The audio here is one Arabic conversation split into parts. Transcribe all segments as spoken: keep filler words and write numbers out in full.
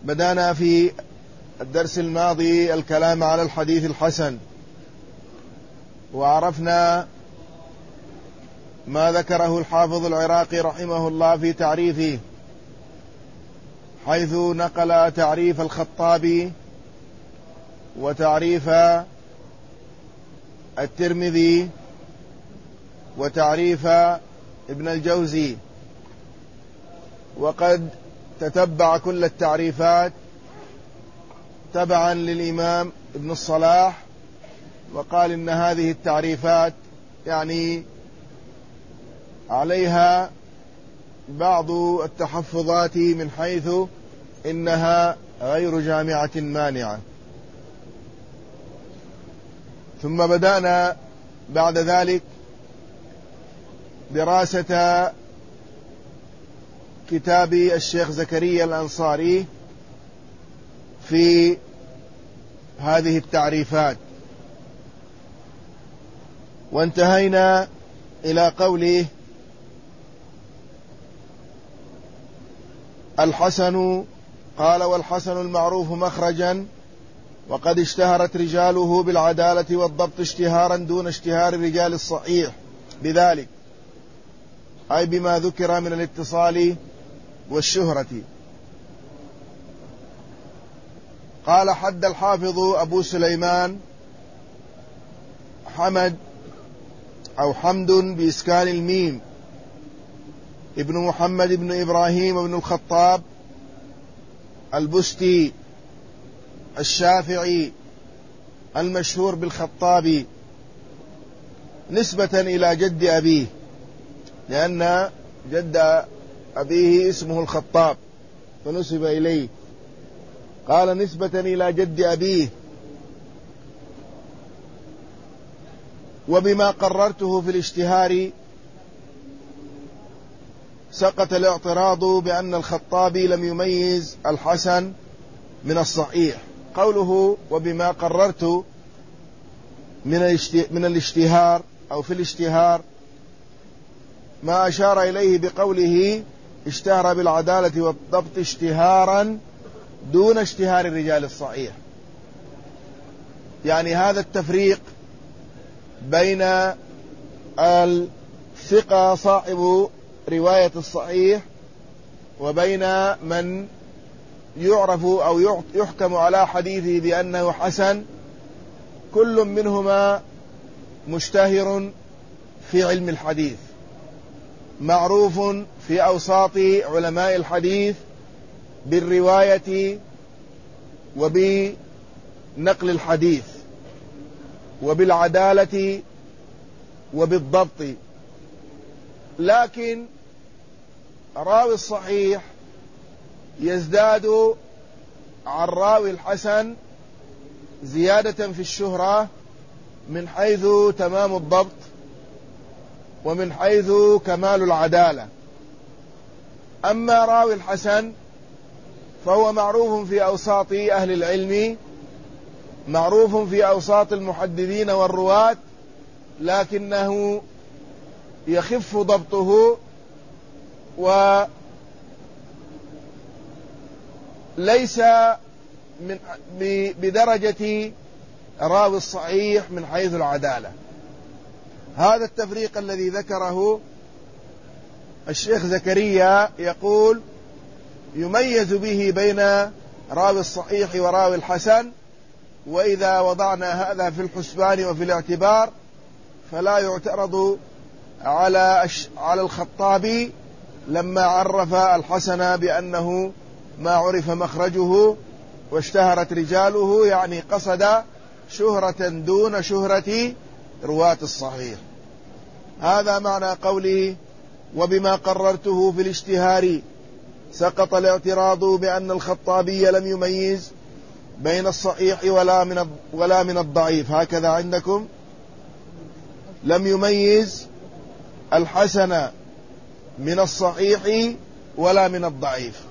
بدأنا في الدرس الماضي الكلام على الحديث الحسن، وعرفنا ما ذكره الحافظ العراقي رحمه الله في تعريفه، حيث نقل تعريف الخطابي وتعريف الترمذي وتعريف ابن الجوزي، وقد تتبع كل التعريفات تبعا للإمام ابن الصلاح، وقال إن هذه التعريفات يعني عليها بعض التحفظات من حيث إنها غير جامعة مانعة. ثم بدأنا بعد ذلك دراسة كتاب الشيخ زكريا الأنصاري في هذه التعريفات، وانتهينا إلى قوله: الحسن، قال: والحسن المعروف مخرجا، وقد اشتهرت رجاله بالعدالة والضبط اشتهارا دون اشتهار رجال الصحيح بذلك، أي بما ذكر من الاتصال والشهرة. قال: حد الحافظ أبو سليمان حمد أو حمد بإسكان الميم ابن محمد بن إبراهيم بن الخطاب البستي الشافعي المشهور بالخطابي، نسبة إلى جد أبيه، لأن جد أبيه اسمه الخطاب فنسب إليه. قال: نسبة إلى جد أبيه، وبما قررته في الاشتهار سقط الاعتراض بأن الخطابي لم يميز الحسن من الصحيح. قوله وبما قررت من الاشتهار أو في الاشتهار ما أشار إليه بقوله اشتهر بالعدالة والضبط اشتهارا دون اشتهار الرجال الصحيح، يعني هذا التفريق بين الثقة صاحب رواية الصحيح وبين من يعرف أو يحكم على حديثه بأنه حسن، كل منهما مشتهر في علم الحديث، معروف في أوساط علماء الحديث بالرواية وبنقل الحديث وبالعدالة وبالضبط. لكن راوي الصحيح يزداد عن راوي الحسن زيادة في الشهرة من حيث تمام الضبط ومن حيث كمال العدالة. أما راوي الحسن فهو معروف في أوساط أهل العلم، معروف في أوساط المحدثين والرواة، لكنه يخف ضبطه وليس من بدرجة راوي الصحيح من حيث العدالة. هذا التفريق الذي ذكره الشيخ زكريا يقول يميز به بين راوي الصحيح وراوي الحسن، وإذا وضعنا هذا في الحسبان وفي الاعتبار فلا يعترض على على الخطابي لما عرف الحسن بأنه ما عرف مخرجه واشتهرت رجاله، يعني قصد شهرة دون شهرة رواة الصحيح. هذا معنى قوله وبما قررته في الاشتهار سقط الاعتراض بأن الخطابي لم يميز بين الصحيح ولا من ولا من الضعيف. هكذا عندكم، لم يميز الحسن من الصحيح ولا من الضعيف.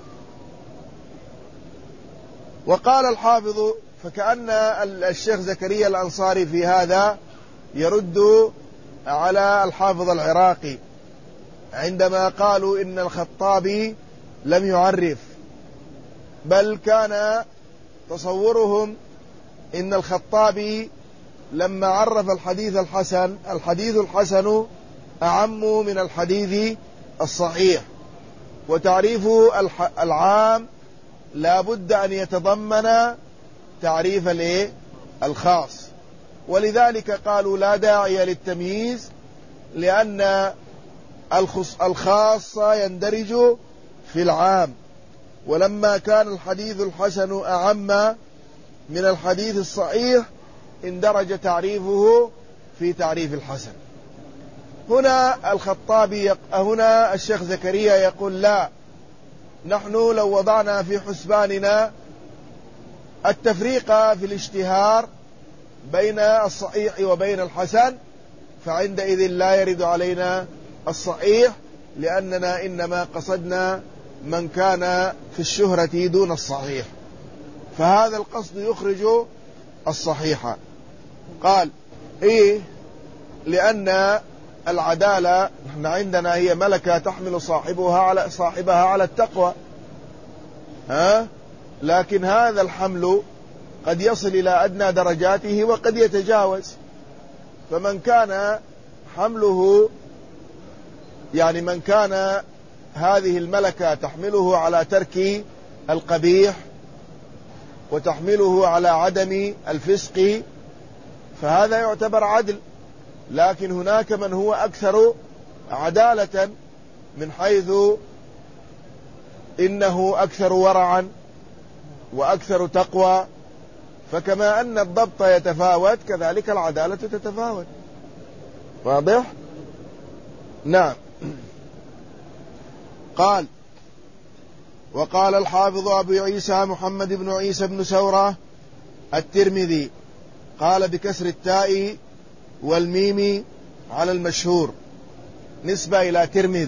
وقال الحافظ: فكأن الشيخ زكريا الأنصاري في هذا يرد على الحافظ العراقي عندما قالوا إن الخطابي لم يعرف بل كان تصورهم إن الخطابي لما عرف الحديث الحسن، الحديث الحسن أعم من الحديث الصحيح، وتعريف العام لا بد أن يتضمن تعريف الخاص، ولذلك قالوا لا داعي للتمييز، لأن الخاص يندرج في العام. ولما كان الحديث الحسن أعم من الحديث الصحيح اندرج تعريفه في تعريف الحسن. هنا الخطابي يق... هنا الشيخ زكريا يقول لا، نحن لو وضعنا في حسباننا التفريق في الاشتهار بين الصحيح وبين الحسن فعندئذ لا يرد علينا الصحيح، لأننا إنما قصدنا من كان في الشهرة دون الصحيح، فهذا القصد يخرج الصحيح. قال إيه؟ لأن العدالة نحن عندنا هي ملكة تحمل صاحبها على صاحبها على التقوى، ها؟ لكن هذا الحمل قد يصل إلى أدنى درجاته وقد يتجاوز، فمن كان حمله يعني من كان هذه الملكة تحمله على ترك القبيح وتحمله على عدم الفسق فهذا يعتبر عدل. لكن هناك من هو أكثر عدالة من حيث إنه أكثر ورعا وأكثر تقوى، فكما أن الضبط يتفاوت كذلك العدالة تتفاوت. واضح؟ نعم. قال وقال الحافظ أبو عيسى محمد بن عيسى بن سورة الترمذي قال بكسر التاء والميم على المشهور نسبة إلى ترمذ،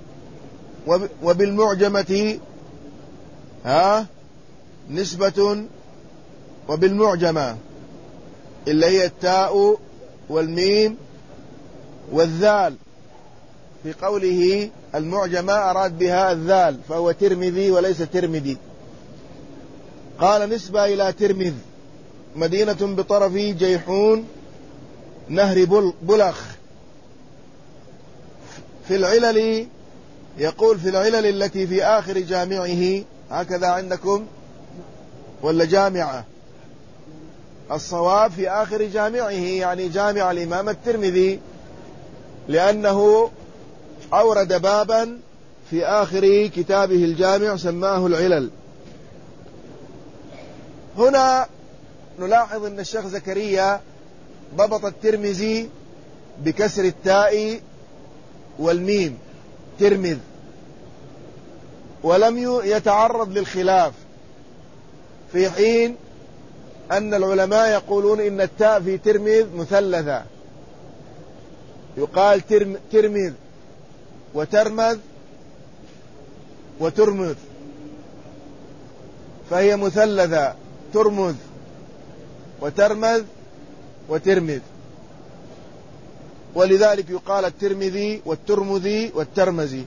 وبالمعجمة ها نسبة، وبالمعجمة اللي هي التاء والميم والذال، في قوله المعجمة أراد بها الذال فهو ترمذي وليس ترمذي. قال نسبة إلى ترمذ مدينة بطرف جيحون نهر بلخ. في العلل يقول في العلل التي في آخر جامعه، هكذا عندكم ولا جامعة؟ الصواب في آخر جامعه، يعني جامع الإمام الترمذي، لأنه أورد بابا في آخر كتابه الجامع سماه العلل. هنا نلاحظ أن الشيخ زكريا ضبط الترمذي بكسر التاء والميم ترمذ، ولم يتعرض للخلاف، في حين أن العلماء يقولون إن التاء في ترمذ مثلثة، يقال ترمذ وترمذ وترمذ، فهي مثلثة ترمذ وترمذ وترمذ، ولذلك يقال الترمذي والترمذي والترمذي.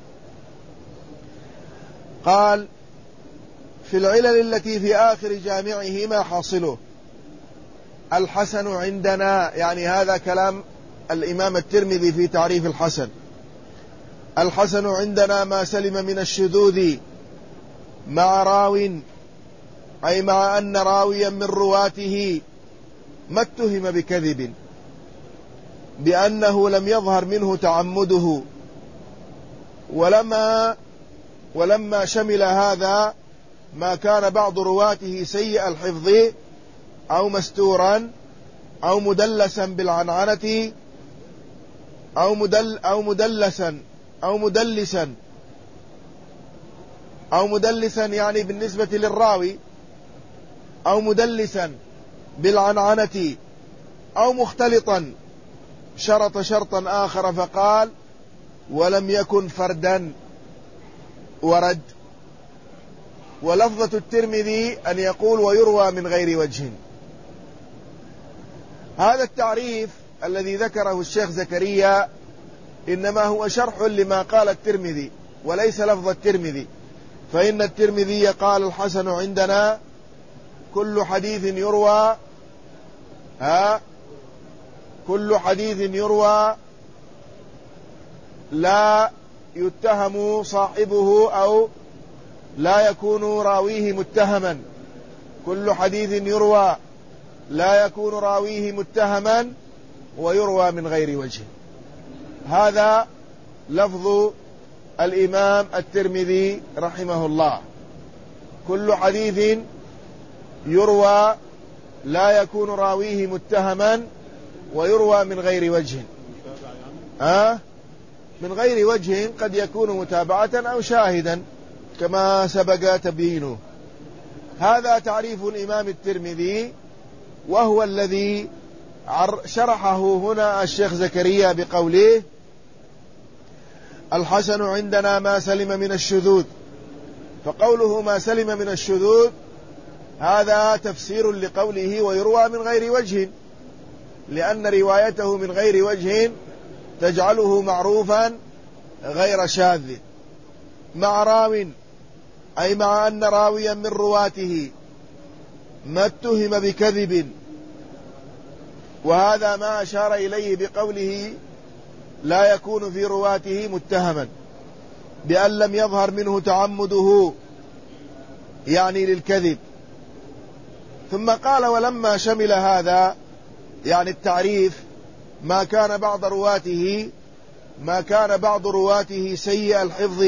قال في العلل التي في آخر جامعه ما حاصله؟ الحسن عندنا، يعني هذا كلام الإمام الترمذي في تعريف الحسن. الحسن عندنا ما سلم من الشذوذ مع راو، أي مع أن راويا من رواته ما اتهم بكذب، بأنه لم يظهر منه تعمده، ولما ولما شمل هذا ما كان بعض رواته سيء الحفظ أو مستورا أو مدلسا بالعنعنة أو مدل أو مدلسا أو مدلسا أو مدلسا يعني بالنسبة للراوي، أو مدلسا بالعنعنة أو مختلطا، شرط شرطا آخر فقال ولم يكن فردا ورد. ولفظة الترمذي أن يقول ويروى من غير وجه. هذا التعريف الذي ذكره الشيخ زكريا إنما هو شرح لما قال الترمذي وليس لفظ الترمذي، فإن الترمذي قال الحسن عندنا كل حديث يروى ها كل حديث يروى لا يتهم صاحبه أو لا يكون راويه متهما. كل حديث يروى لا يكون راويه متهما ويروى من غير وجه. هذا لفظ الإمام الترمذي رحمه الله. كل حديث يروى لا يكون راويه متهما ويروى من غير وجه. أه؟ من غير وجه قد يكون متابعة أو شاهدا كما سبق تبيينه. هذا تعريف الإمام الترمذي، وهو الذي شرحه هنا الشيخ زكريا بقوله الحسن عندنا ما سلم من الشذوذ. فقوله ما سلم من الشذوذ هذا تفسير لقوله ويروى من غير وجه، لأن روايته من غير وجه تجعله معروفا غير شاذ مع راو، أي مع أن راويا من رواته ما اتهم بكذب، وهذا ما أشار إليه بقوله لا يكون في رواته متهما، بأن لم يظهر منه تعمده يعني للكذب. ثم قال ولما شمل هذا يعني التعريف ما كان بعض رواته ما كان بعض رواته سيء الحفظ،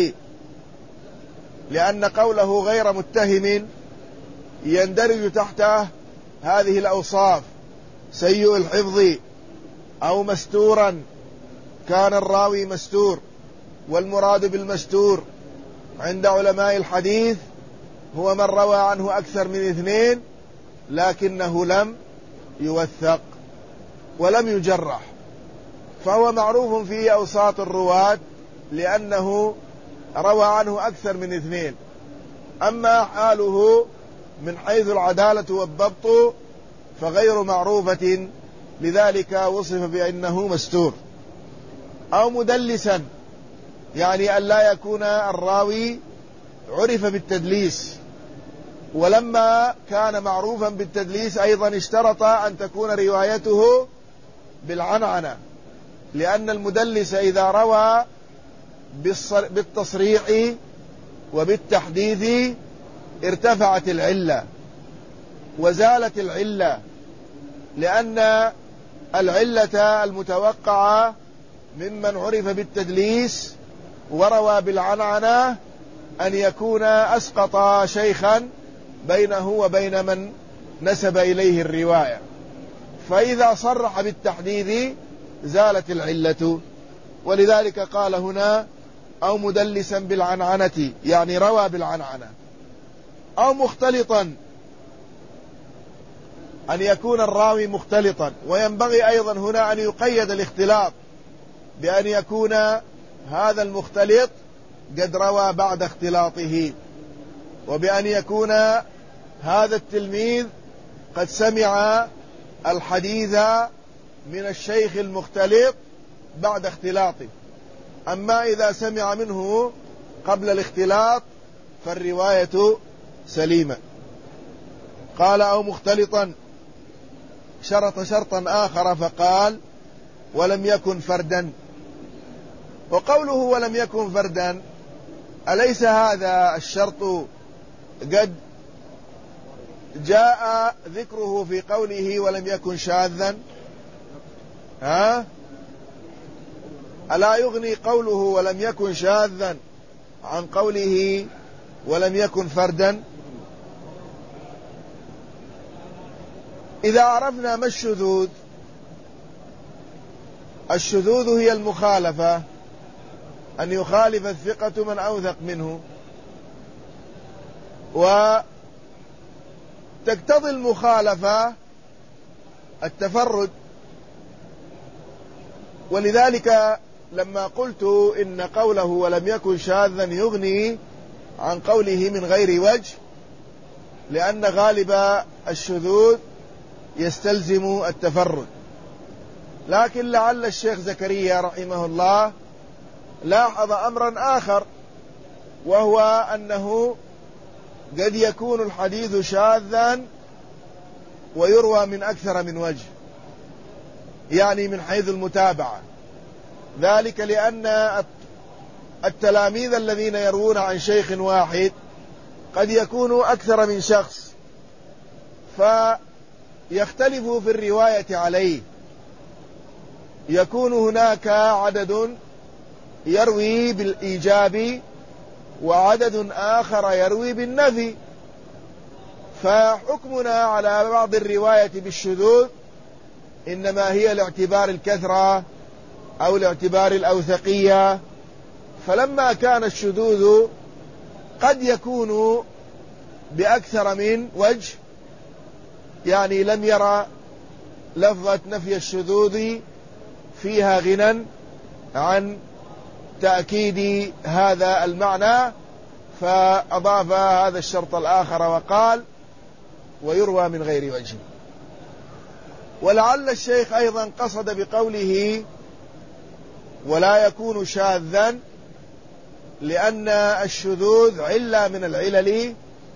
لأن قوله غير متهم يندرج تحته هذه الأوصاف: سيء الحفظ أو مستورا، كان الراوي مستور. والمراد بالمستور عند علماء الحديث هو من روى عنه أكثر من اثنين لكنه لم يوثق ولم يجرح، فهو معروف في أوساط الرواة لأنه روى عنه أكثر من اثنين. أما حاله من حيث العدالة والضبط فغير معروفة، لذلك وصف بأنه مستور. أو مدلسا، يعني أن لا يكون الراوي عرف بالتدليس، ولما كان معروفا بالتدليس أيضا اشترط أن تكون روايته بالعنعنة، لأن المدلس إذا روى بالتصريح وبالتحديث ارتفعت العلة وزالت العلة، لأن العلة المتوقعة ممن عرف بالتدليس وروى بالعنعنة أن يكون أسقط شيخا بينه وبين من نسب إليه الرواية، فإذا صرح بالتحديث زالت العلة. ولذلك قال هنا أو مدلسا بالعنعنة، يعني روى بالعنعنة. أو مختلطا، أن يكون الراوي مختلطا، وينبغي أيضا هنا أن يقيد الاختلاط بأن يكون هذا المختلط قد روى بعد اختلاطه، وبأن يكون هذا التلميذ قد سمع الحديث من الشيخ المختلط بعد اختلاطه. أما إذا سمع منه قبل الاختلاط فالرواية سليمة. قال أو مختلطا، شرط شرطا آخر فقال ولم يكن فردا. وقوله ولم يكن فردا، أليس هذا الشرط قد جاء ذكره في قوله ولم يكن شاذا؟ ها؟ ألا يغني قوله ولم يكن شاذا عن قوله ولم يكن فردا؟ إذا عرفنا ما الشذوذ، الشذوذ هي المخالفة، أن يخالف الثقة من أوثق منه، وتقتضي المخالفة التفرد. ولذلك لما قلت إن قوله ولم يكن شاذا يغني عن قوله من غير وجه، لأن غالب الشذوذ يستلزم التفرد. لكن لعل الشيخ زكريا رحمه الله لاحظ أمرا آخر، وهو أنه قد يكون الحديث شاذا ويروى من أكثر من وجه، يعني من حيث المتابعة، ذلك لأن التلاميذ الذين يروون عن شيخ واحد قد يكونوا أكثر من شخص، فيختلفوا في الرواية عليه، يكون هناك عدد يروي بالإيجاب وعدد آخر يروي بالنفي، فحكمنا على بعض الرواية بالشذوذ إنما هي لاعتبار الكثرة أو لاعتبار الأوثقية. فلما كان الشذوذ قد يكون بأكثر من وجه، يعني لم يرى لفظة نفي الشذوذ فيها غنى عن تأكيد هذا المعنى، فأضاف هذا الشرط الآخر وقال ويروى من غير وجه. ولعل الشيخ أيضا قصد بقوله ولا يكون شاذا لأن الشذوذ علة من العلل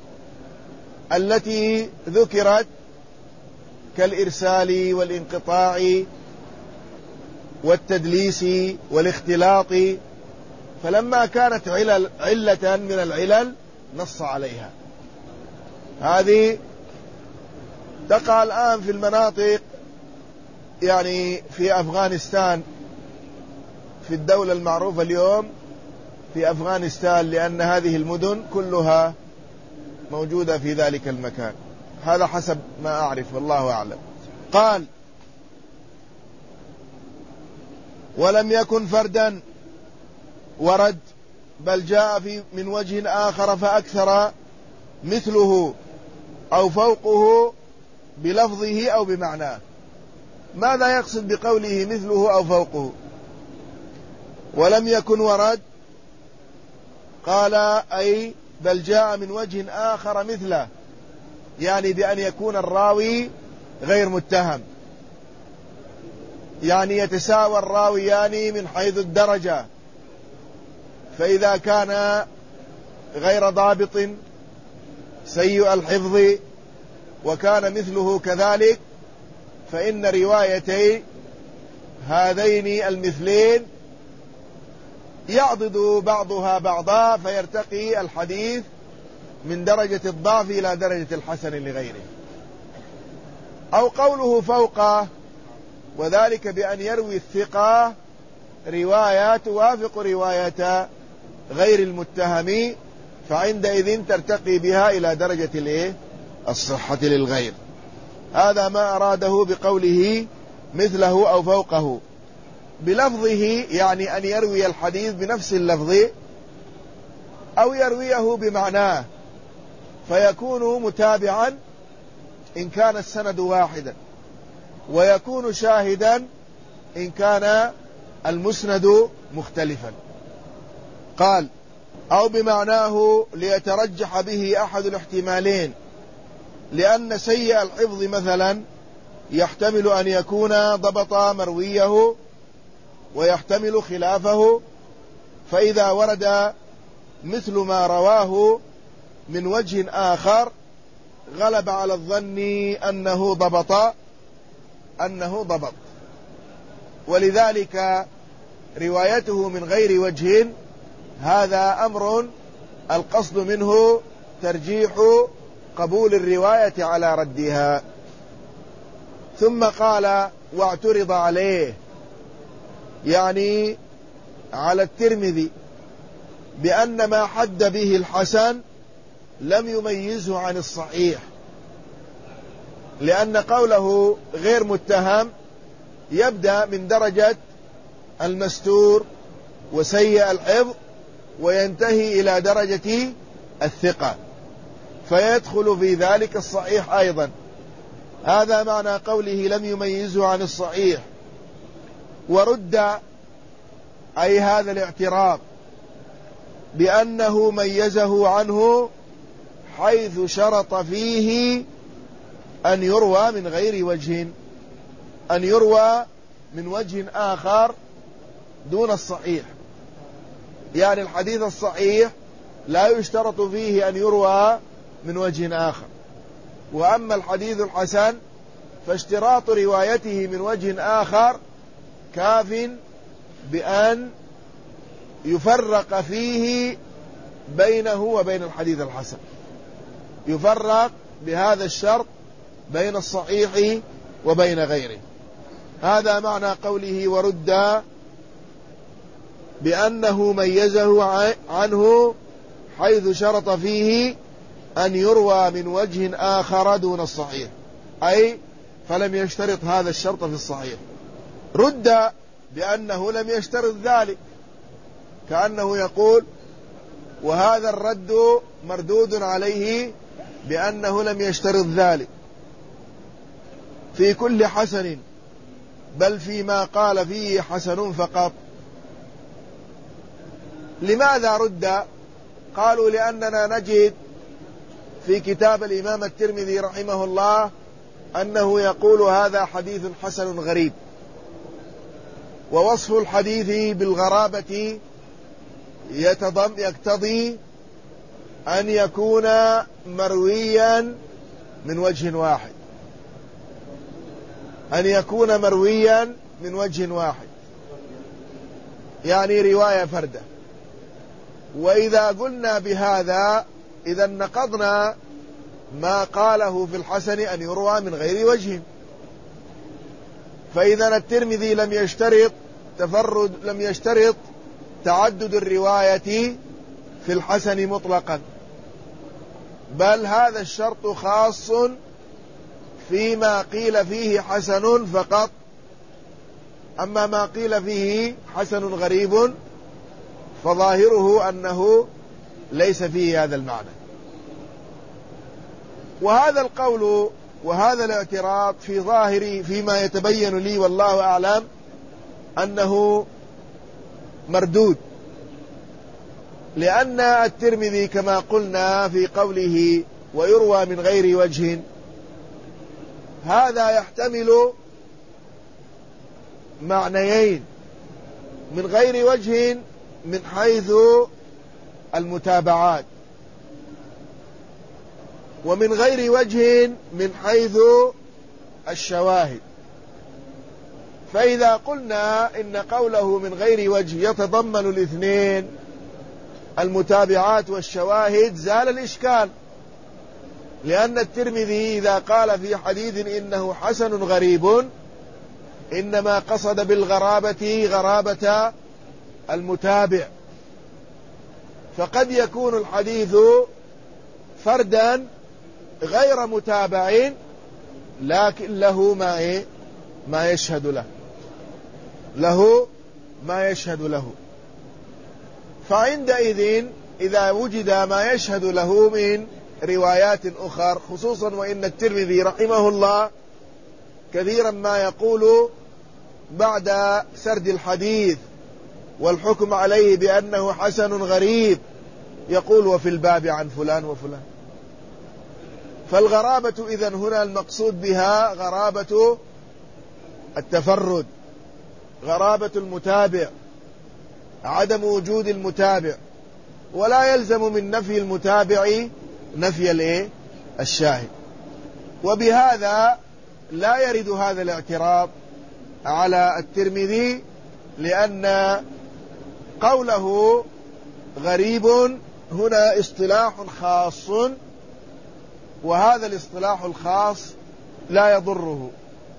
التي ذكرت كالإرسال والانقطاع والتدليس والاختلاط، فلما كانت علل علة من العلل نص عليها. هذه تقع الآن في المناطق، يعني في أفغانستان، في الدولة المعروفة اليوم في أفغانستان، لأن هذه المدن كلها موجودة في ذلك المكان، هذا حسب ما أعرف والله أعلم. قال ولم يكن فردا ورد بل جاء في من وجه آخر فأكثر مثله أو فوقه بلفظه أو بمعناه. ماذا يقصد بقوله مثله أو فوقه؟ ولم يكن ورد قال أي بل جاء من وجه آخر مثله، يعني بأن يكون الراوي غير متهم، يعني يتساوى الراويان من حيث الدرجة، فإذا كان غير ضابط سيء الحفظ وكان مثله كذلك فإن روايتي هذين المثلين يعضد بعضها بعضا فيرتقي الحديث من درجة الضعف إلى درجة الحسن لغيره. أو قوله فوقه وذلك بأن يروي الثقة رواية توافق رواية غير المتهم، فعندئذ ترتقي بها إلى درجة الايه الصحة للغير. هذا ما أراده بقوله مثله أو فوقه بلفظه، يعني أن يروي الحديث بنفس اللفظ أو يرويه بمعناه فيكون متابعا إن كان السند واحدا، ويكون شاهدا إن كان المسند مختلفا. قال أو بمعناه ليترجح به أحد الاحتمالين، لأن سيء الحفظ مثلا يحتمل أن يكون ضبط مرويه ويحتمل خلافه، فإذا ورد مثل ما رواه من وجه آخر غلب على الظن أنه ضبط أنه ضبط ولذلك روايته من غير وجه هذا أمر القصد منه ترجيح قبول الرواية على ردها. ثم قال واعترض عليه، يعني على الترمذي، بأن ما حد به الحسن لم يميزه عن الصحيح، لأن قوله غير متهم يبدأ من درجة المستور وسيء الحفظ وينتهي إلى درجة الثقة، فيدخل في ذلك الصحيح أيضا. هذا معنى قوله لم يميزه عن الصحيح. ورد أي هذا الاعتراض بأنه ميزه عنه حيث شرط فيه أن يروى من غير وجه، أن يروى من وجه آخر دون الصحيح، يعني الحديث الصحيح لا يشترط فيه أن يروى من وجه آخر. وأما الحديث الحسن فاشتراط روايته من وجه آخر كاف بأن يفرق فيه بينه وبين الحديث الحسن، يفرق بهذا الشرط بين الصحيح وبين غيره. هذا معنى قوله ورد بأنه ميزه عنه حيث شرط فيه أن يروى من وجه آخر دون الصحيح، أي فلم يشترط هذا الشرط في الصحيح. رد بأنه لم يشترط ذلك، كأنه يقول وهذا الرد مردود عليه بأنه لم يشترط ذلك في كل حسن، بل فيما قال فيه حسن فقط. لماذا رد؟ قالوا لأننا نجد في كتاب الإمام الترمذي رحمه الله أنه يقول هذا حديث حسن غريب، ووصف الحديث بالغرابة يتضم يقتضي أن يكون مرويا من وجه واحد، أن يكون مرويا من وجه واحد، يعني رواية فردة. وإذا قلنا بهذا إذا نقضنا ما قاله في الحسن أن يروى من غير وجه. فإذا الترمذي لم يشترط تفرد، لم يشترط تعدد الرواية في الحسن مطلقا، بل هذا الشرط خاص فيما قيل فيه حسن فقط. أما ما قيل فيه حسن غريب فظاهره أنه ليس فيه هذا المعنى. وهذا القول وهذا الاعتراض في ظاهري فيما يتبين لي والله أعلم أنه مردود، لأن الترمذي كما قلنا في قوله ويروى من غير وجه، هذا يحتمل معنيين: من غير وجه من حيث المتابعات، ومن غير وجه من حيث الشواهد. فإذا قلنا إن قوله من غير وجه يتضمن الاثنين، المتابعات والشواهد، زال الإشكال، لأن الترمذي إذا قال في حديث إنه حسن غريب إنما قصد بالغرابة غرابة المتابع، فقد يكون الحديث فردا غير متابع لكن له ما إيه ما يشهد له له ما يشهد له. فعندئذ إذا وجد ما يشهد له من روايات أخرى، خصوصا وإن الترمذي رحمه الله كثيرا ما يقول بعد سرد الحديث والحكم عليه بأنه حسن غريب يقول وفي الباب عن فلان وفلان. فالغرابة إذن هنا المقصود بها غرابة التفرد، غرابة المتابع، عدم وجود المتابع، ولا يلزم من نفي المتابع نفي الايه الشاهد. وبهذا لا يرد هذا الاعتراض على الترمذي، لأن قوله غريب هنا اصطلاح خاص، وهذا الاصطلاح الخاص لا يضره.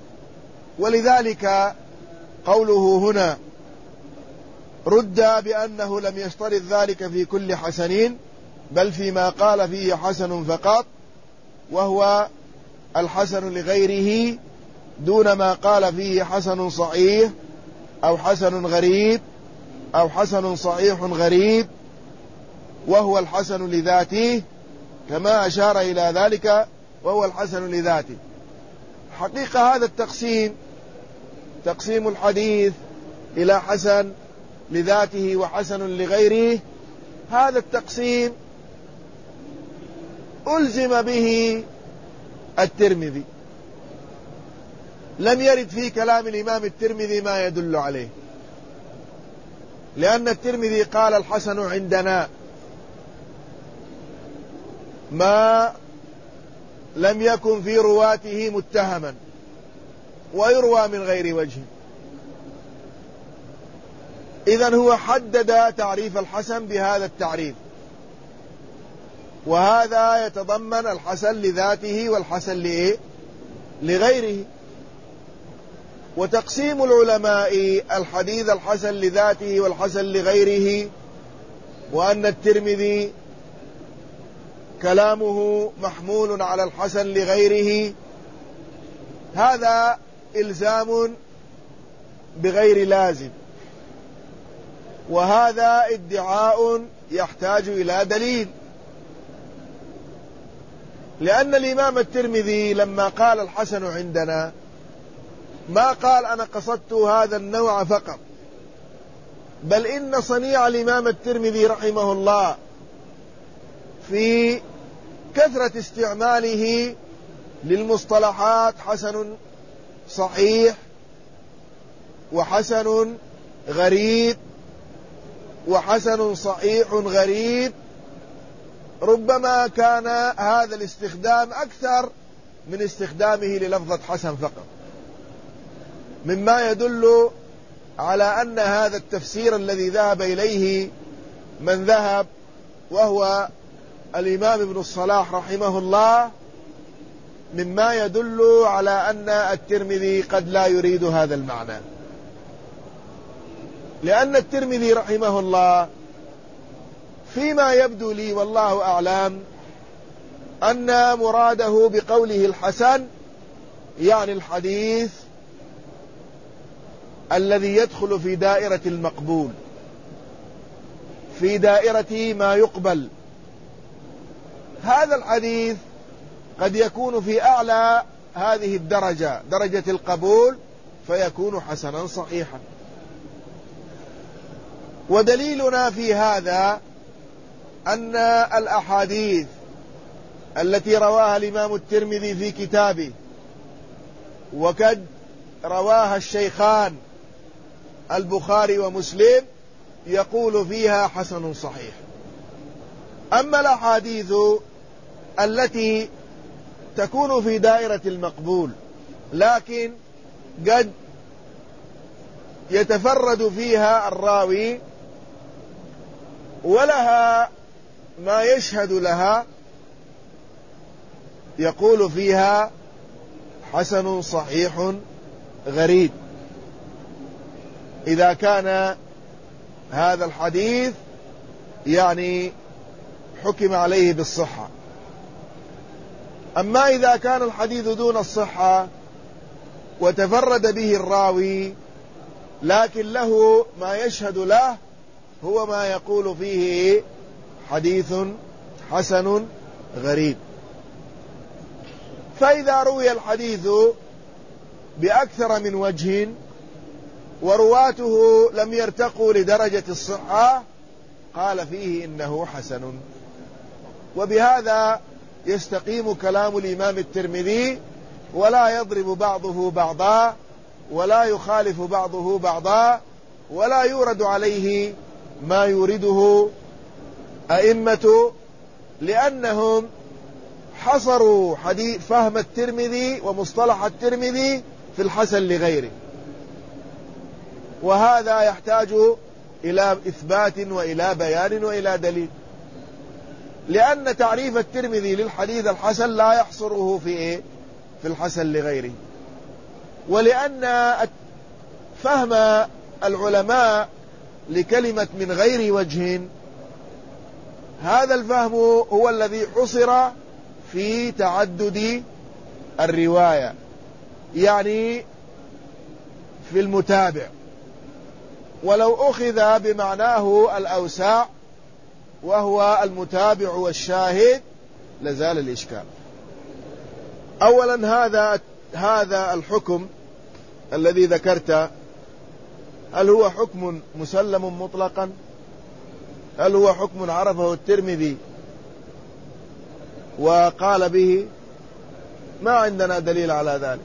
ولذلك قوله هنا رد بأنه لم يشترط ذلك في كل حسن، بل فيما قال فيه حسن فقط، وهو الحسن لغيره، دون ما قال فيه حسن صحيح أو حسن غريب أو حسن صحيح غريب، وهو الحسن لذاته كما أشار إلى ذلك، وهو الحسن لذاته. حقيقة هذا التقسيم، تقسيم الحديث إلى حسن لذاته وحسن لغيره، هذا التقسيم ألزم به الترمذي، لم يرد في كلام الإمام الترمذي ما يدل عليه، لأن الترمذي قال الحسن عندنا، ما لم يكن في رواته متهما ويروى من غير وجه. إذن هو حدد تعريف الحسن بهذا التعريف، وهذا يتضمن الحسن لذاته والحسن لإيه؟ لغيره. وتقسيم العلماء الحديث الحسن لذاته والحسن لغيره، وأن الترمذي كلامه محمول على الحسن لغيره، هذا إلزام بغير لازم، وهذا ادعاء يحتاج إلى دليل. لأن الإمام الترمذي لما قال الحسن عندنا ما قال أنا قصدت هذا النوع فقط، بل إن صنيع الإمام الترمذي رحمه الله في كثرة استعماله للمصطلحات حسن صحيح وحسن غريب وحسن صحيح غريب، ربما كان هذا الاستخدام أكثر من استخدامه للفظة حسن فقط، مما يدل على أن هذا التفسير الذي ذهب إليه من ذهب وهو الإمام ابن الصلاح رحمه الله مما يدل على أن الترمذي قد لا يريد هذا المعنى. لأن الترمذي رحمه الله فيما يبدو لي والله أعلم أن مراده بقوله الحسن يعني الحديث الذي يدخل في دائرة المقبول، في دائرة ما يقبل. هذا الحديث قد يكون في أعلى هذه الدرجة، درجة القبول، فيكون حسنا صحيحا. ودليلنا في هذا أن الأحاديث التي رواها الإمام الترمذي في كتابه وقد رواها الشيخان البخاري ومسلم يقول فيها حسن صحيح. أما الأحاديث التي تكون في دائرة المقبول لكن قد يتفرد فيها الراوي ولها ما يشهد لها، يقول فيها حسن صحيح غريب، إذا كان هذا الحديث يعني حكم عليه بالصحة. أما إذا كان الحديث دون الصحة وتفرد به الراوي لكن له ما يشهد له، هو ما يقول فيه حديث حسن غريب. فإذا روي الحديث بأكثر من وجه ورواته لم يرتقوا لدرجة الصحة قال فيه إنه حسن. وبهذا يستقيم كلام الإمام الترمذي، ولا يضرب بعضه بعضا ولا يخالف بعضه بعضا، ولا يورد عليه ما يورده أئمة، لأنهم حصروا حديث فهم الترمذي ومصطلح الترمذي في الحسن لغيره، وهذا يحتاج إلى إثبات وإلى بيان وإلى دليل. لأن تعريف الترمذي للحديث الحسن لا يحصره في إيه؟ في الحسن لغيره. ولأن فهم العلماء لكلمة من غير وجه، هذا الفهم هو الذي حصر في تعدد الرواية، يعني في المتابع. ولو أخذ بمعناه الأوسع وهو المتابع والشاهد لزال الإشكال. أولا هذا هذا الحكم الذي ذكرت، هل هو حكم مسلم مطلقا؟ هل هو حكم عرفه الترمذي وقال به؟ ما عندنا دليل على ذلك.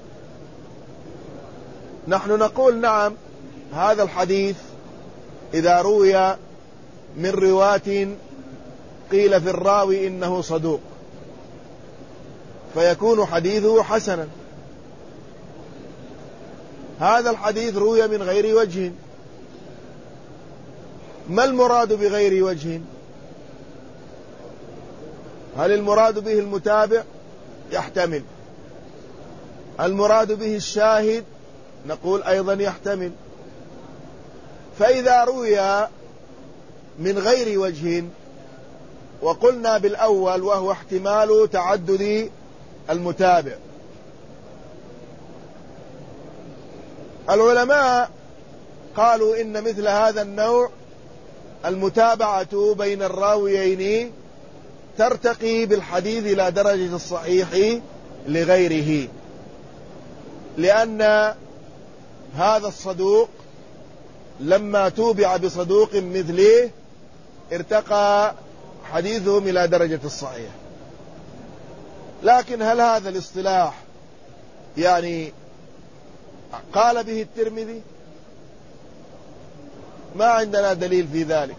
نحن نقول نعم، هذا الحديث إذا روي من رواة قيل في الراوي إنه صدوق فيكون حديثه حسنا. هذا الحديث روي من غير وجه. ما المراد بغير وجه؟ هل المراد به المتابع؟ يحتمل. المراد به الشاهد؟ نقول أيضا يحتمل. فإذا روي من غير وجه، وقلنا بالأول وهو احتمال تعدد المتابع، العلماء قالوا إن مثل هذا النوع المتابعة بين الراويين ترتقي بالحديث إلى درجة الصحيح لغيره، لأن هذا الصدوق لما توبع بصدوق مثله ارتقى حديثهم إلى درجة الصحيح. لكن هل هذا الاصطلاح يعني قال به الترمذي؟ ما عندنا دليل في ذلك.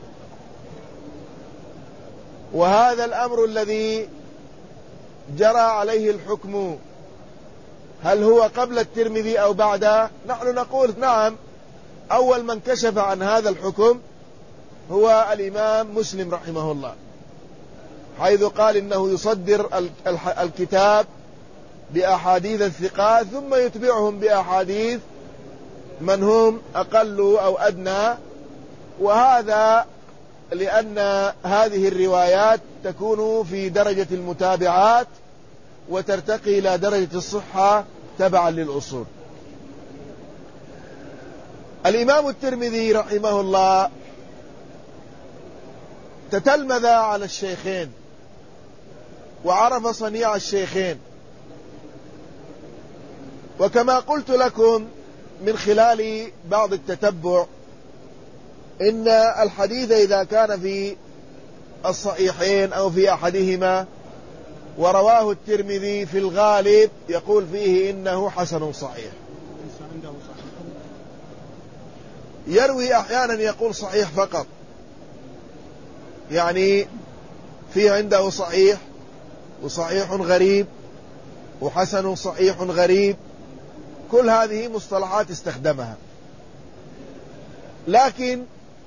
وهذا الأمر الذي جرى عليه الحكم هل هو قبل الترمذي أو بعده؟ نحن نقول نعم، أول من كشف عن هذا الحكم هو الإمام مسلم رحمه الله، حيث قال إنه يصدر الكتاب بأحاديث الثقات ثم يتبعهم بأحاديث من هم أقل أو أدنى، وهذا لأن هذه الروايات تكون في درجة المتابعات وترتقي إلى درجة الصحة تبعا للأصول. الإمام الترمذي رحمه الله تتلمذ على الشيخين وعرف صنيع الشيخين، وكما قلت لكم من خلال بعض التتبع إن الحديث إذا كان في الصحيحين أو في أحدهما ورواه الترمذي في الغالب يقول فيه إنه حسن صحيح. يروي أحيانا يقول صحيح فقط، يعني في عنده صحيح وصحيح غريب وحسن صحيح غريب، كل هذه مصطلحات استخدمها. لكن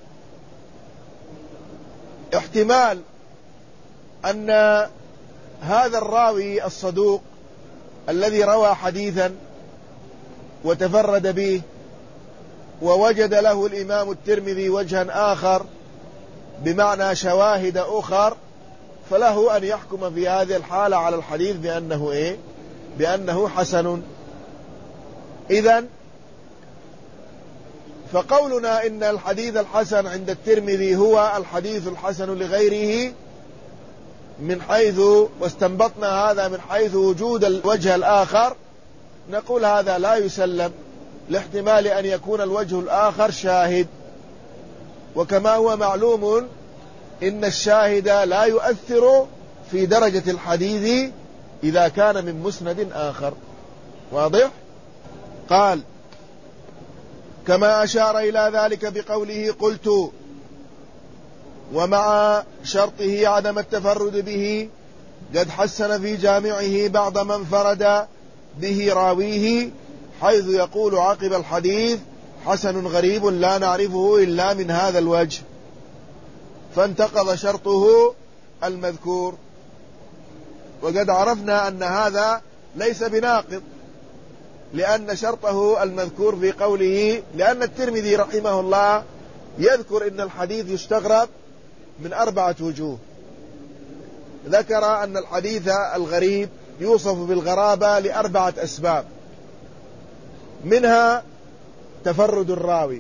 احتمال أن هذا الراوي الصدوق الذي روى حديثا وتفرد به ووجد له الإمام الترمذي وجها آخر بمعنى شواهد أخر، فله أن يحكم في هذه الحالة على الحديث بأنه إيه؟ بأنه حسن. إذن فقولنا إن الحديث الحسن عند الترمذي هو الحديث الحسن لغيره من حيث، واستنبطنا هذا من حيث وجود الوجه الآخر، نقول هذا لا يسلم لاحتمال أن يكون الوجه الآخر شاهد، وكما هو معلوم إن الشاهد لا يؤثر في درجة الحديث إذا كان من مسند آخر. واضح؟ قال كما أشار إلى ذلك بقوله قلت ومع شرطه عدم التفرد به قد حسن في جامعه بعض من فرد به راويه، حيث يقول عقب الحديث حسن غريب لا نعرفه إلا من هذا الوجه، فانتقض شرطه المذكور. وقد عرفنا أن هذا ليس بناقض، لأن شرطه المذكور في قوله، لأن الترمذي رحمه الله يذكر إن الحديث يستغرب من أربعة وجوه. ذكر أن الحديث الغريب يوصف بالغرابة لأربعة أسباب، منها تفرد الراوي،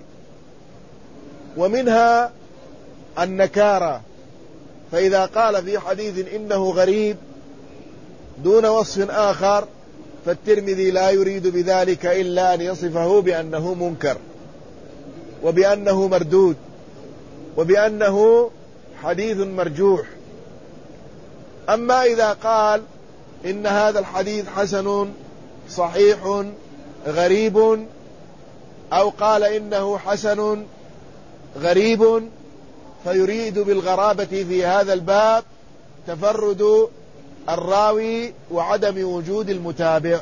ومنها النكارة، فإذا قال في حديث إنه غريب دون وصف آخر فالترمذي لا يريد بذلك إلا أن يصفه بأنه منكر وبأنه مردود وبأنه حديث مرجوح. أما إذا قال إن هذا الحديث حسن صحيح غريب، أو قال إنه حسن غريب، فيريد بالغرابة في هذا الباب تفرد الراوي وعدم وجود المتابع،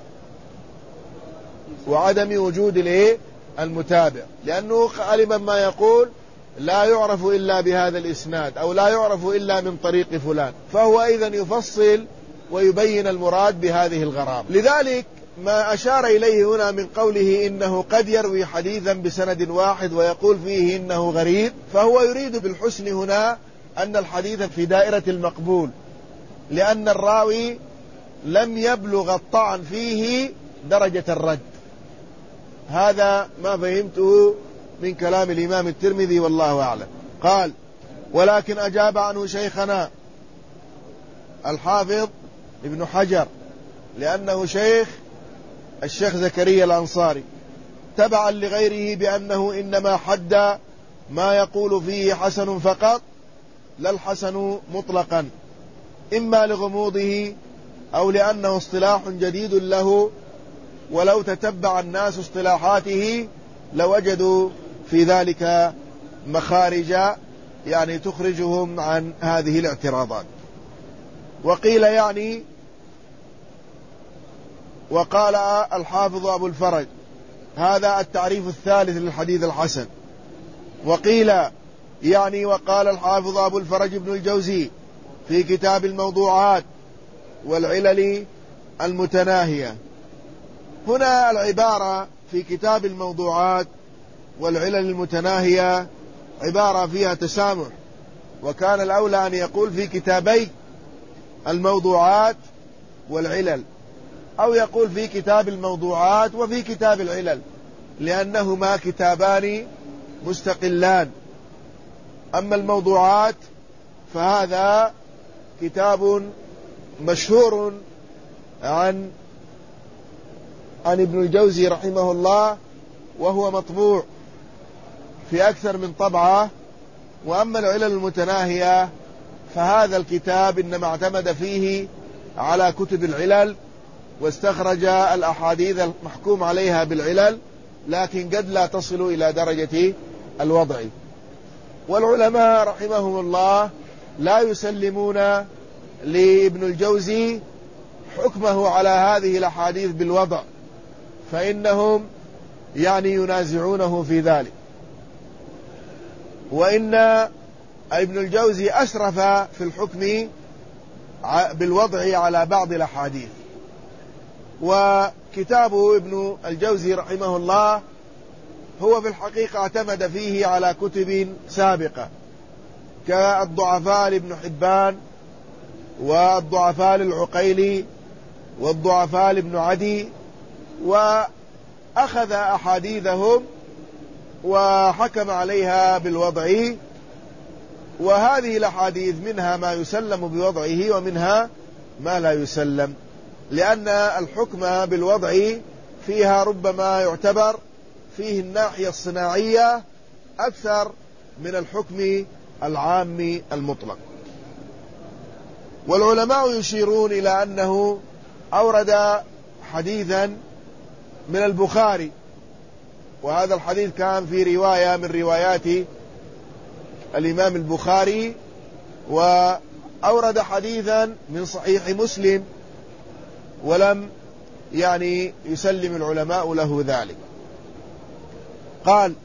وعدم وجود الايه المتابع، لأنه غالبا ما يقول لا يعرف إلا بهذا الإسناد أو لا يعرف إلا من طريق فلان، فهو إذن يفصل ويبين المراد بهذه الغرابة. لذلك ما أشار إليه هنا من قوله إنه قد يروي حديثا بسند واحد ويقول فيه إنه غريب، فهو يريد بالحسن هنا أن الحديث في دائرة المقبول، لأن الراوي لم يبلغ الطعن فيه درجة الرد. هذا ما فهمته من كلام الإمام الترمذي والله أعلم. قال: ولكن أجاب عنه شيخنا الحافظ ابن حجر، لأنه شيخ الشيخ زكريا الأنصاري، تبعا لغيره بأنه إنما حد ما يقول فيه حسن فقط، لا الحسن مطلقا، إما لغموضه أو لأنه اصطلاح جديد له، ولو تتبع الناس اصطلاحاته لوجدوا في ذلك مخارج يعني تخرجهم عن هذه الاعتراضات. وقيل يعني وقال الحافظ أبو الفرج هذا التعريف الثالث للحديث الحسن. وقيل يعني وقال الحافظ أبو الفرج ابن الجوزي في كتاب الموضوعات والعلل المتناهية. هنا العبارة في كتاب الموضوعات والعلل المتناهية عبارة فيها تسامح، وكان الأولى أن يقول في كتابي الموضوعات والعلل، أو يقول في كتاب الموضوعات وفي كتاب العلل، لأنهما كتابان مستقلان. أما الموضوعات فهذا كتاب مشهور عن عن ابن الجوزي رحمه الله، وهو مطبوع في أكثر من طبعة. وأما العلل المتناهية فهذا الكتاب إنما اعتمد فيه على كتب العلل، واستخرج الأحاديث المحكوم عليها بالعلل، لكن قد لا تصل إلى درجة الوضع. والعلماء رحمهم الله لا يسلمون لابن الجوزي حكمه على هذه الأحاديث بالوضع، فإنهم يعني ينازعونه في ذلك. وإن ابن الجوزي أسرف في الحكم بالوضع على بعض الأحاديث. وكتابه ابن الجوزي رحمه الله هو في الحقيقة اعتمد فيه على كتب سابقة كالضعفاء لابن حبان، والضعفاء للعقيلي، والضعفاء لابن عدي، وأخذ أحاديثهم وحكم عليها بالوضع. وهذه الأحاديث منها ما يسلم بوضعه ومنها ما لا يسلم، لأن الحكم بالوضع فيها ربما يعتبر فيه الناحية الصناعية أكثر من الحكم العام المطلق. والعلماء يشيرون إلى أنه أورد حديثا من البخاري، وهذا الحديث كان في رواية من روايات الإمام البخاري، وأورد حديثا من صحيح مسلم، ولم يعني يسلم العلماء له ذلك. قال: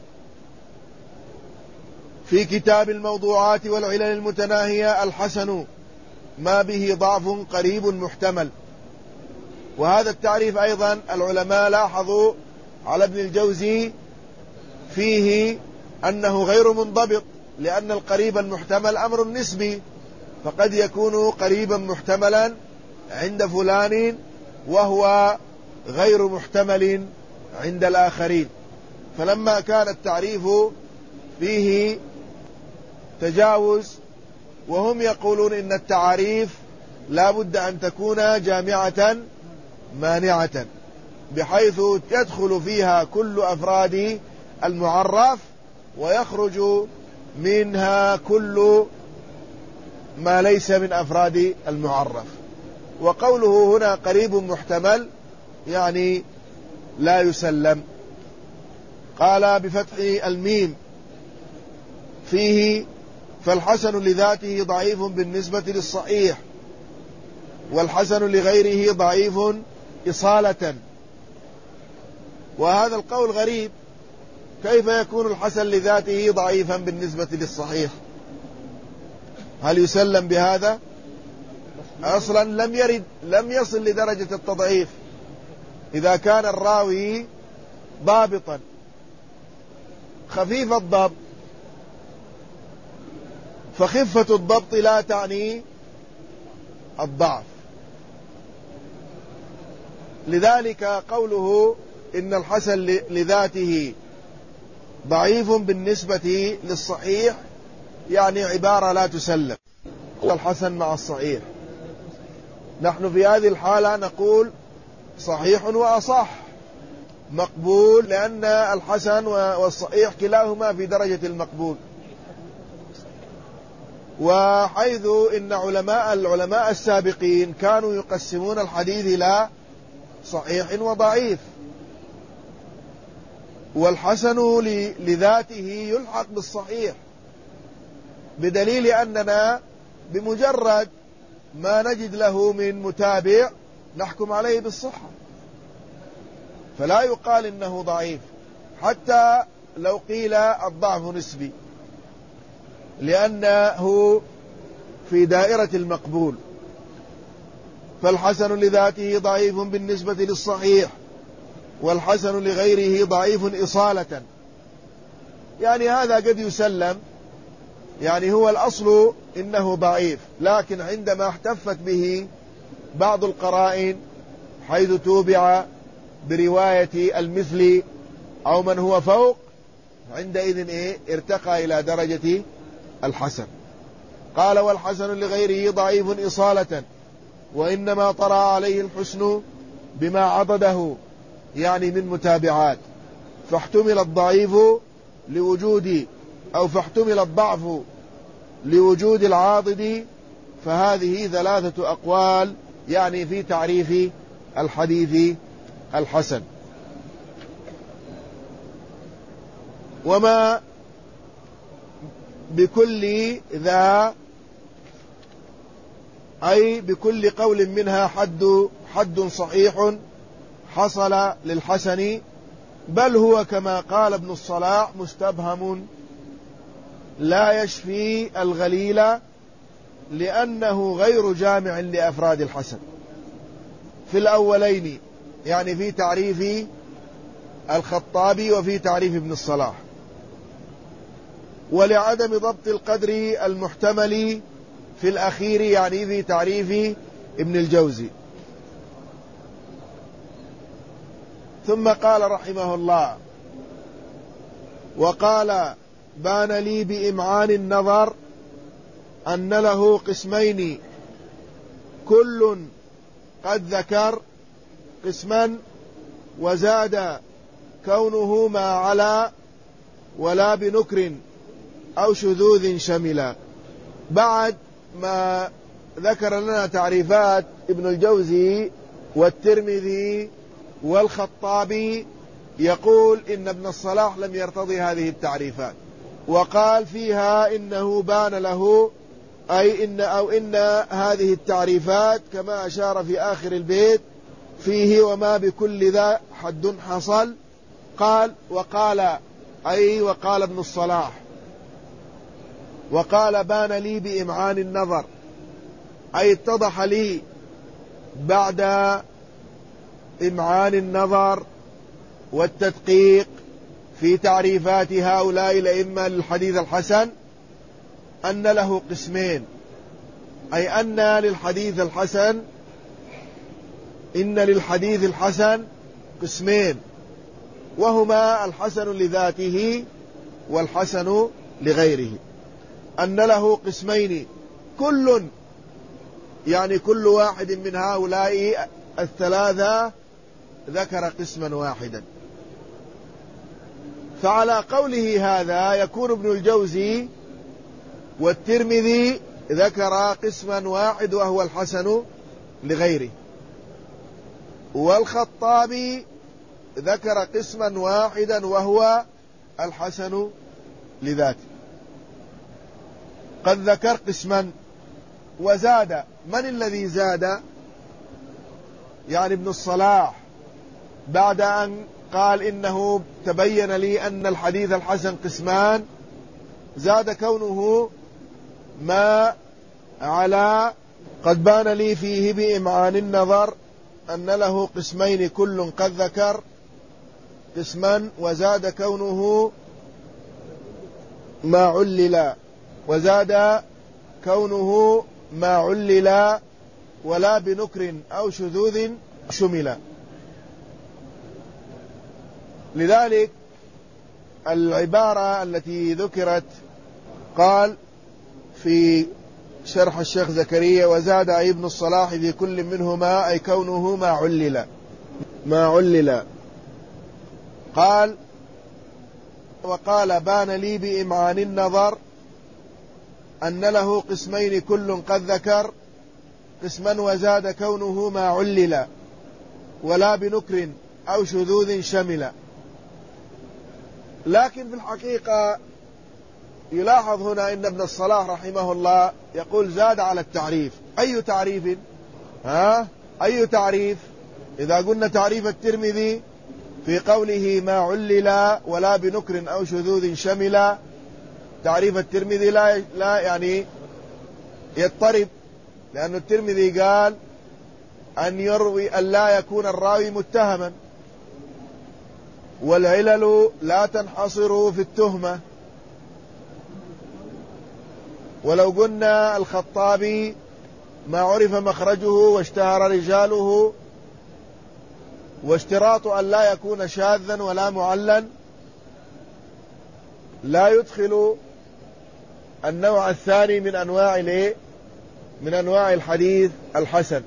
في كتاب الموضوعات والعلل المتناهية الحسن ما به ضعف قريب محتمل. وهذا التعريف أيضا العلماء لاحظوا على ابن الجوزي فيه أنه غير منضبط، لأن القريب المحتمل أمر نسبي، فقد يكون قريبا محتملا عند فلان وهو غير محتمل عند الآخرين. فلما كان التعريف فيه تجاوز، وهم يقولون إن التعاريف لا بد أن تكون جامعة مانعة، بحيث يدخل فيها كل أفراد المعرف ويخرج منها كل ما ليس من أفراد المعرف. وقوله هنا قريب محتمل يعني لا يسلم. قال بفتح الميم فيه: فالحسن لذاته ضعيف بالنسبة للصحيح، والحسن لغيره ضعيف إصالة. وهذا القول غريب، كيف يكون الحسن لذاته ضعيفا بالنسبة للصحيح؟ هل يسلم بهذا؟ أصلا لم يرد، لم يصل لدرجة التضعيف. إذا كان الراوي ضابطا خفيف الضبط، فخفة الضبط لا تعني الضعف. لذلك قوله إن الحسن لذاته ضعيف بالنسبة للصحيح يعني عبارة لا تسلم. الحسن مع الصحيح، نحن في هذه الحالة نقول صحيح وأصح، مقبول، لأن الحسن والصحيح كلاهما في درجة المقبول. وحيث إن علماء العلماء السابقين كانوا يقسمون الحديث إلى صحيح وضعيف، والحسن لذاته يلحق بالصحيح، بدليل أننا بمجرد ما نجد له من متابع نحكم عليه بالصحة، فلا يقال إنه ضعيف حتى لو قيل الضعف نسبي، لأنه في دائرة المقبول. فالحسن لذاته ضعيف بالنسبة للصحيح، والحسن لغيره ضعيف إصالة. يعني هذا قد يسلم، يعني هو الأصل إنه ضعيف، لكن عندما احتفت به بعض القرائن حيث توبع برواية المثل أو من هو فوق، عندئذ إيه ارتقى إلى درجة الحسن. قال والحسن لغيره ضعيف إصالة، وإنما طرأ عليه الحسن بما عضده، يعني من متابعات، فاحتمل الضعيف لوجود أو فاحتمل الضعف لوجود العاضد. فهذه ثلاثة أقوال يعني في تعريف الحديث الحسن. وما بكل ذا أي بكل قول منها حد حد صحيح حصل للحسن، بل هو كما قال ابن الصلاح مستبهم لا يشفي الغليل، لأنه غير جامع لأفراد الحسن. في الأولين يعني في تعريف الخطابي وفي تعريف ابن الصلاح. ولعدم ضبط القدر المحتمل في الأخير يعني في تعريف ابن الجوزي. ثم قال رحمه الله: وقال بان لي بإمعان النظر أن له قسمين، كل قد ذكر قسما وزاد كونه ما علا ولا بنكر أو شذوذ شملا. بعد ما ذكر لنا تعريفات ابن الجوزي والترمذي والخطابي، يقول إن ابن الصلاح لم يرتضي هذه التعريفات، وقال فيها إنه بان له، أي إن أو إن هذه التعريفات كما أشار في آخر البيت فيه وما بكل ذا حد حصل. قال وقال أي وقال ابن الصلاح، وقال بان لي بإمعان النظر، أي اتضح لي بعد إمعان النظر والتدقيق في تعريفات هؤلاء الأئمة للحديث الحسن أن له قسمين، أي أن للحديث الحسن إن للحديث الحسن قسمين، وهما الحسن لذاته والحسن لغيره. أن له قسمين، كل يعني كل واحد من هؤلاء الثلاثة ذكر قسما واحدا. فعلى قوله هذا يكون ابن الجوزي والترمذي ذكر قسما واحد وهو الحسن لغيره، والخطابي ذكر قسما واحدا وهو الحسن لذاته. قد ذكر قسما وزاد. من الذي زاد؟ يعني ابن الصلاح بعد أن قال إنه تبين لي أن الحديث الحسن قسمان، زاد كونه ما على قد بان لي فيه بإمعان النظر أن له قسمين كل قد ذكر قسما، وزاد كونه ما علل وزاد كونه ما علل ولا بنكر أو شذوذ شمل. لذلك العبارة التي ذكرت قال في شرح الشيخ زكريا: وزاد أي ابن الصلاح في كل منهما أي كونه ما علل ما علل قال وقال بان لي بإمعان النظر أن له قسمين كل قد ذكر قسما، وزاد كونه ما علل ولا بنكر أو شذوذ شمل. لكن في الحقيقة يلاحظ هنا أن ابن الصلاح رحمه الله يقول زاد على التعريف. أي تعريف؟ ها؟ أي تعريف؟ إذا قلنا تعريف الترمذي في قوله ما علل ولا بنكر أو شذوذ شمل، تعريف الترمذي لا لا يعني يضطرب، لأن الترمذي قال أن يروي أن لا يكون الراوي متهما، والعلل لا تنحصر في التهمة. ولو قلنا الخطابي ما عرف مخرجه واشتهر رجاله، واشتراط أن لا يكون شاذا ولا معلا، لا يدخل النوع الثاني من أنواع من أنواع الحديث الحسن.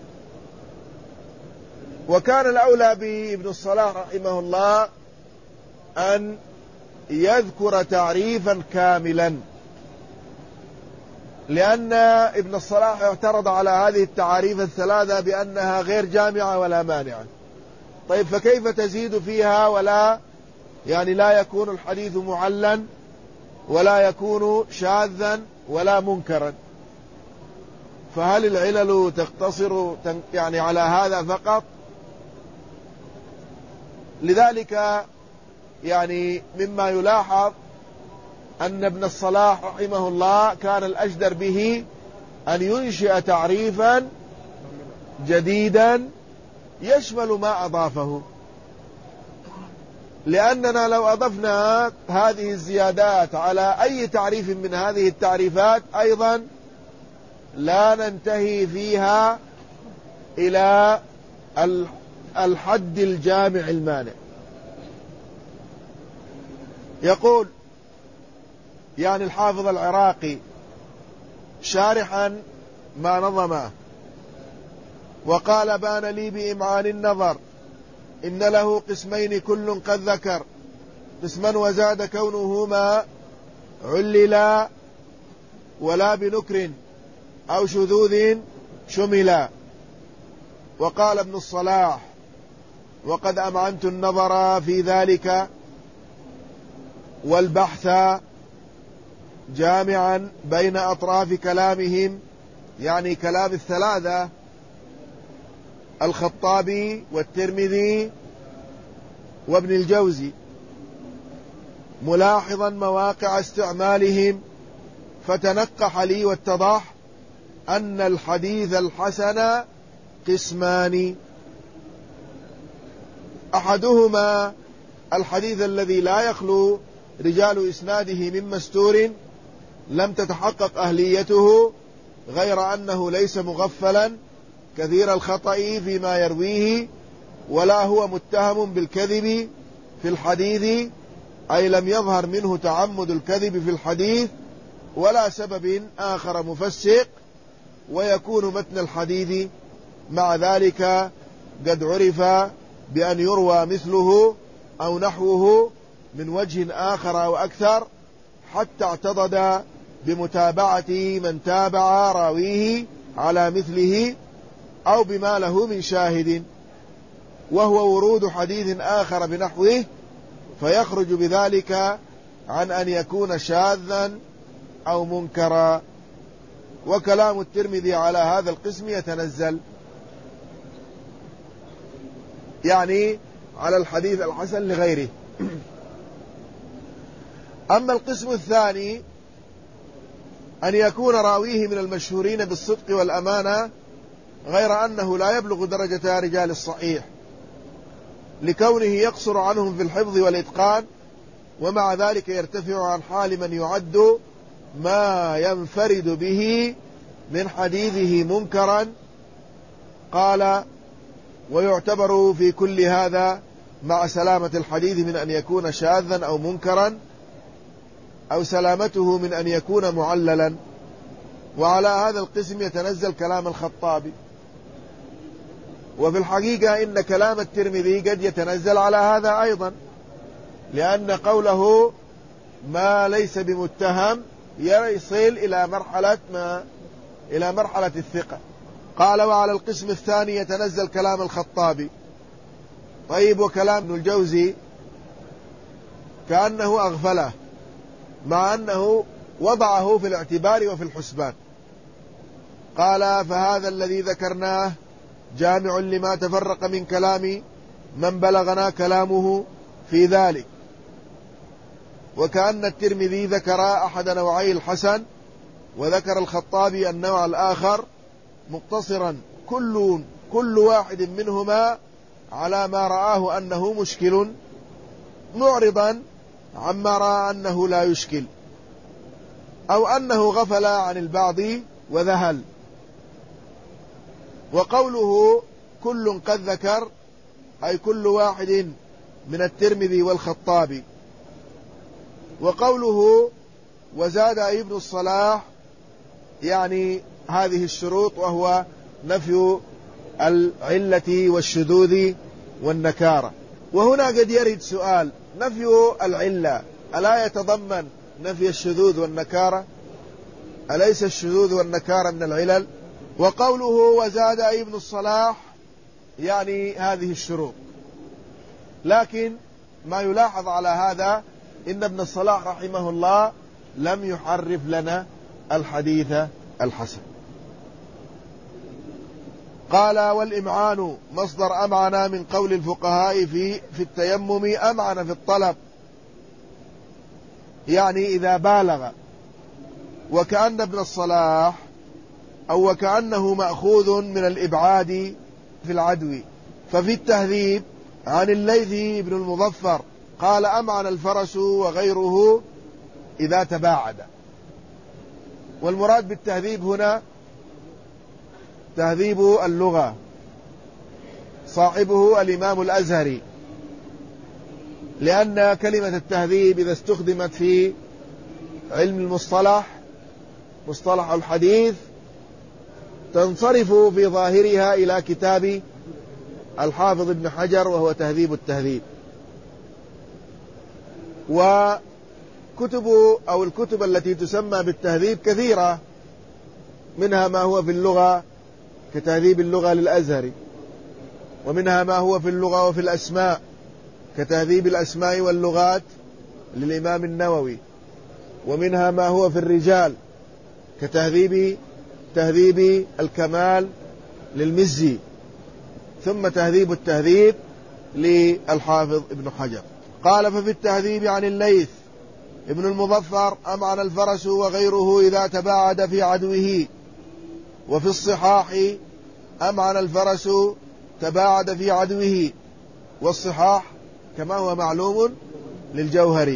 وكان الأولى بابن الصلاح رحمه الله أن يذكر تعريفا كاملا، لأن ابن الصلاح اعترض على هذه التعاريف الثلاثة بأنها غير جامعة ولا مانعة. طيب فكيف تزيد فيها ولا يعني لا يكون الحديث معلا ولا يكون شاذا ولا منكرا؟ فهل العلل تقتصر يعني على هذا فقط؟ لذلك يعني مما يلاحظ أن ابن الصلاح رحمه الله كان الأجدر به أن ينشئ تعريفا جديدا يشمل ما أضافه، لأننا لو أضفنا هذه الزيادات على أي تعريف من هذه التعريفات أيضا لا ننتهي فيها إلى الحد الجامع المانع. يقول يعني الحافظ العراقي شارحا ما نظمه وقال: بان لي بإمعان النظر إن له قسمين كل قد ذكر قسما، وزاد كونه ما علل ولا بنكر أو شذوذ شملا. وقال ابن الصلاح: وقد أمعنت النظر في ذلك والبحث جامعا بين أطراف كلامهم، يعني كلام الثلاثة الخطابي والترمذي وابن الجوزي، ملاحظا مواقع استعمالهم، فتنقح لي واتضح أن الحديث الحسن قسمان: أحدهما الحديث الذي لا يخلو رجال إسناده من مستور لم تتحقق أهليته، غير أنه ليس مغفلا كثير الخطأ فيما يرويه، ولا هو متهم بالكذب في الحديث، أي لم يظهر منه تعمد الكذب في الحديث ولا سبب آخر مفسق، ويكون متن الحديث مع ذلك قد عرف بأن يروى مثله أو نحوه من وجه آخر أو أكثر، حتى اعتضد بمتابعة من تابع راويه على مثله أو بما له من شاهد، وهو ورود حديث آخر بنحوه، فيخرج بذلك عن أن يكون شاذا أو منكرا. وكلام الترمذي على هذا القسم يتنزل. يعني على الحديث الحسن لغيره. أما القسم الثاني أن يكون راويه من المشهورين بالصدق والأمانة غير أنه لا يبلغ درجة رجال الصحيح لكونه يقصر عنهم في الحفظ والإتقان، ومع ذلك يرتفع عن حال من يعد ما ينفرد به من حديثه منكرا. قال: ويعتبر في كل هذا مع سلامة الحديث من أن يكون شاذا أو منكرا، أو سلامته من أن يكون معللا. وعلى هذا القسم يتنزل كلام الخطابي. وفي الحقيقة إن كلام الترمذي قد يتنزل على هذا أيضا، لأن قوله ما ليس بمتهم يصل إلى مرحلة ما إلى مرحلة الثقة. قال: وعلى القسم الثاني يتنزل كلام الخطابي. طيب، وكلام ابن الجوزي كأنه أغفله، مع أنه وضعه في الاعتبار وفي الحسبان. قال: فهذا الذي ذكرناه جامع لما تفرق من كلام من بلغنا كلامه في ذلك. وكأن الترمذي ذكر أحد نوعي الحسن، وذكر الخطابي النوع الآخر، مقتصرا كل, كل واحد منهما على ما رآه أنه مشكل، معرضا عما رأى أنه لا يشكل، أو أنه غفل عن البعض وذهل. وقوله كل قد ذكر أي كل واحد من الترمذي والخطابي. وقوله وزاد ابن الصلاح يعني هذه الشروط، وهو نفي العلة والشذوذ والنكارة. وهنا قد يرد سؤال: نفي العلة ألا يتضمن نفي الشذوذ والنكارة؟ أليس الشذوذ والنكارة من العلل؟ وقوله وزاد ابن الصلاح يعني هذه الشروط. لكن ما يلاحظ على هذا إن ابن الصلاح رحمه الله لم يحرف لنا الحديث الحسن. قال: والإمعان مصدر أمعن من قول الفقهاء في في التيمم أمعن في الطلب، يعني إذا بالغ. وكأن ابن الصلاح أو وكأنه مأخوذ من الإبعاد في العدو. ففي التهذيب عن الليث بن المظفر قال: أمعن الفرس وغيره إذا تباعد. والمراد بالتهذيب هنا تهذيب اللغة، صاحبه الإمام الأزهري، لأن كلمة التهذيب إذا استخدمت في علم المصطلح مصطلح الحديث تنصرف في ظاهرها إلى كتاب الحافظ ابن حجر وهو تهذيب التهذيب. وكتب أو الكتب التي تسمى بالتهذيب كثيرة، منها ما هو في اللغة كتهذيب اللغة للأزهري، ومنها ما هو في اللغة وفي الأسماء كتهذيب الأسماء واللغات للإمام النووي، ومنها ما هو في الرجال كتهذيب تهذيب الكمال للمزي، ثم تهذيب التهذيب للحافظ ابن حجر. قال: ففي التهذيب عن الليث ابن المظفر أمعن الفرس وغيره إذا تباعد في عدوه. وفي الصحاح أمعن الفرس تباعد في عدوه، والصحاح كما هو معلوم للجوهري.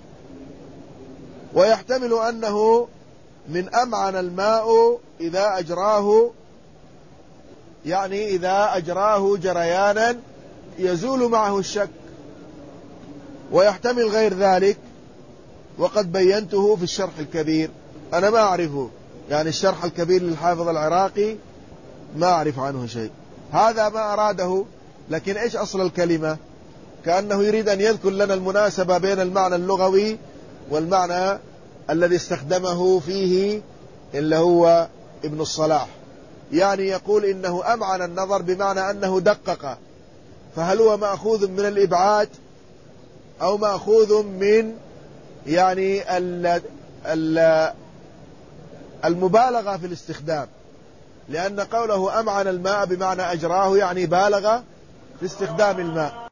ويحتمل أنه من أمعن الماء إذا أجراه، يعني إذا أجراه جريانا يزول معه الشك. ويحتمل غير ذلك، وقد بينته في الشرح الكبير. أنا ما أعرفه، يعني الشرح الكبير للحافظ العراقي ما أعرف عنه شيء. هذا ما أراده، لكن إيش أصل الكلمة؟ كأنه يريد أن يذكر لنا المناسبة بين المعنى اللغوي والمعنى الذي استخدمه فيه اللي هو ابن الصلاح. يعني يقول إنه أمعن النظر بمعنى أنه دقق، فهل هو مأخوذ من الإبعاد أو مأخوذ من يعني ال ال المبالغة في الاستخدام؟ لأن قوله أمعن الماء بمعنى أجراه يعني بالغ باستخدام الماء.